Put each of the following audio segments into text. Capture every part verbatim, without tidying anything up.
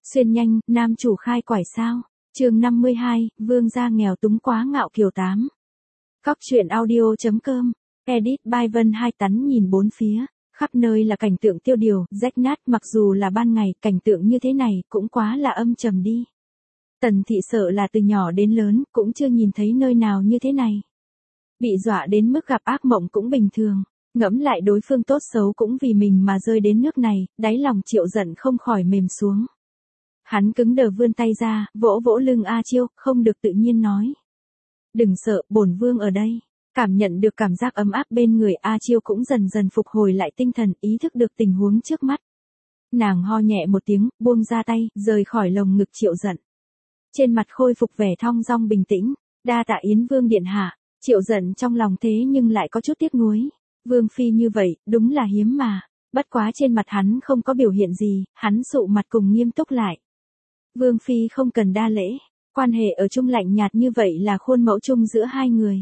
Xuyên nhanh, nam chủ khai quải sao? Chương năm mươi hai, vương gia nghèo túng quá ngạo kiều tám. Cóc truyện audio chấm com, edit by Vân Hai Tắn nhìn bốn phía, khắp nơi là cảnh tượng tiêu điều, rách nát, mặc dù là ban ngày, cảnh tượng như thế này cũng quá là âm trầm đi. Tần thị sợ là từ nhỏ đến lớn, cũng chưa nhìn thấy nơi nào như thế này. Bị dọa đến mức gặp ác mộng cũng bình thường, ngẫm lại đối phương tốt xấu cũng vì mình mà rơi đến nước này, đáy lòng Triệu Giận không khỏi mềm xuống. Hắn cứng đờ vươn tay ra, vỗ vỗ lưng A Chiêu, không được tự nhiên nói. Đừng sợ, bổn vương ở đây. Cảm nhận được cảm giác ấm áp bên người A Chiêu cũng dần dần phục hồi lại tinh thần, ý thức được tình huống trước mắt. Nàng ho nhẹ một tiếng, buông ra tay, rời khỏi lồng ngực Triệu Giận. Trên mặt khôi phục vẻ thong dong bình tĩnh, đa tạ Yến Vương điện hạ. Triệu Giận trong lòng thế nhưng lại có chút tiếc nuối. Vương phi như vậy, đúng là hiếm mà. Bất quá trên mặt hắn không có biểu hiện gì, hắn sụ mặt cùng nghiêm túc lại. Vương phi không cần đa lễ, quan hệ ở chung lạnh nhạt như vậy là khuôn mẫu chung giữa hai người.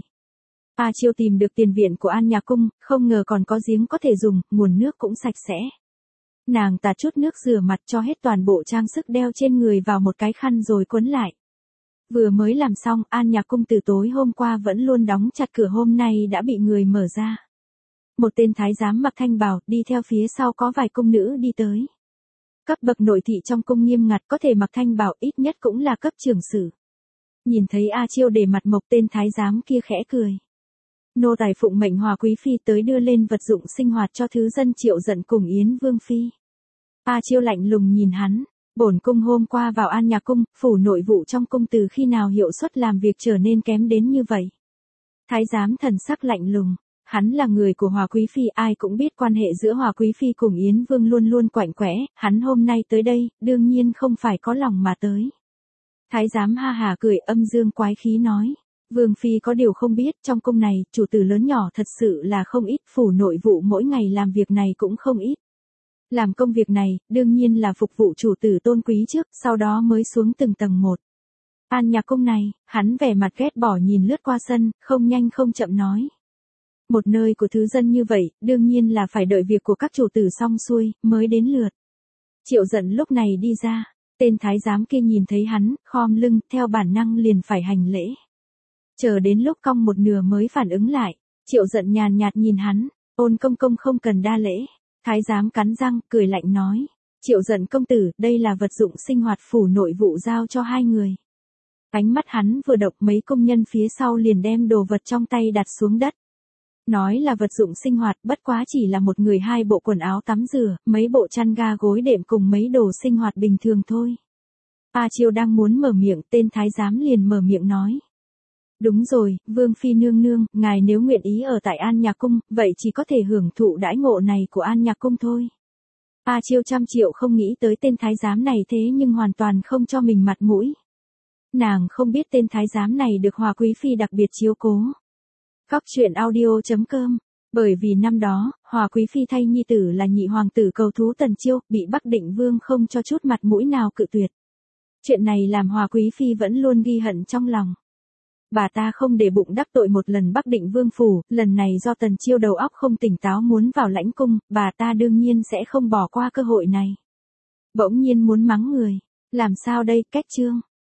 A Chiêu tìm được tiền viện của An Nhà Cung, không ngờ còn có giếng có thể dùng, nguồn nước cũng sạch sẽ. Nàng tạt chút nước rửa mặt cho hết toàn bộ trang sức đeo trên người vào một cái khăn rồi quấn lại. Vừa mới làm xong, An Nhà Cung từ tối hôm qua vẫn luôn đóng chặt cửa, hôm nay đã bị người mở ra. Một tên thái giám mặc thanh bào, đi theo phía sau có vài cung nữ đi tới. Cấp bậc nội thị trong cung nghiêm ngặt, có thể mặc thanh bào ít nhất cũng là cấp trưởng sử. Nhìn thấy A Chiêu để mặt mộc, tên thái giám kia khẽ cười. Nô tài phụng mệnh Hòa quý phi tới đưa lên vật dụng sinh hoạt cho thứ dân Triệu Giận cùng Yến Vương phi. A Chiêu lạnh lùng nhìn hắn, bổn cung hôm qua vào An Nhà Cung, phủ nội vụ trong cung từ khi nào hiệu suất làm việc trở nên kém đến như vậy. Thái giám thần sắc lạnh lùng. Hắn là người của Hòa quý phi, ai cũng biết quan hệ giữa Hòa quý phi cùng Yến Vương luôn luôn quạnh quẽ, hắn hôm nay tới đây, đương nhiên không phải có lòng mà tới. Thái giám ha hà cười, âm dương quái khí nói, Vương phi có điều không biết, trong cung này, chủ tử lớn nhỏ thật sự là không ít, phủ nội vụ mỗi ngày làm việc này cũng không ít. Làm công việc này, đương nhiên là phục vụ chủ tử tôn quý trước, sau đó mới xuống từng tầng một. An Nhà Cung này, hắn vẻ mặt ghét bỏ nhìn lướt qua sân, không nhanh không chậm nói. Một nơi của thứ dân như vậy, đương nhiên là phải đợi việc của các chủ tử xong xuôi, mới đến lượt. Triệu Giận lúc này đi ra, tên thái giám kia nhìn thấy hắn, khom lưng, theo bản năng liền phải hành lễ. Chờ đến lúc cong một nửa mới phản ứng lại, Triệu Giận nhàn nhạt nhìn hắn, Ôn công công không cần đa lễ. Thái giám cắn răng, cười lạnh nói, Triệu Giận công tử, đây là vật dụng sinh hoạt phủ nội vụ giao cho hai người. Ánh mắt hắn vừa động, mấy công nhân phía sau liền đem đồ vật trong tay đặt xuống đất. Nói là vật dụng sinh hoạt, bất quá chỉ là một người hai bộ quần áo tắm rửa, mấy bộ chăn ga gối đệm cùng mấy đồ sinh hoạt bình thường thôi. A Chiêu đang muốn mở miệng, tên thái giám liền mở miệng nói. Đúng rồi, Vương phi nương nương, ngài nếu nguyện ý ở tại An Nhà Cung, vậy chỉ có thể hưởng thụ đãi ngộ này của An Nhà Cung thôi. A Chiêu trăm triệu không nghĩ tới tên thái giám này thế nhưng hoàn toàn không cho mình mặt mũi. Nàng không biết tên thái giám này được Hòa quý phi đặc biệt chiếu cố. Cóc truyện audio chấm com, bởi vì năm đó, Hòa quý phi thay nhi tử là nhị hoàng tử cầu thú Tần Chiêu, bị Bắc Định Vương không cho chút mặt mũi nào cự tuyệt. Chuyện này làm Hòa quý phi vẫn luôn ghi hận trong lòng. Bà ta không để bụng đắc tội một lần Bắc Định Vương phủ, lần này do Tần Chiêu đầu óc không tỉnh táo muốn vào lãnh cung, bà ta đương nhiên sẽ không bỏ qua cơ hội này. Bỗng nhiên muốn mắng người, làm sao đây, cách chương.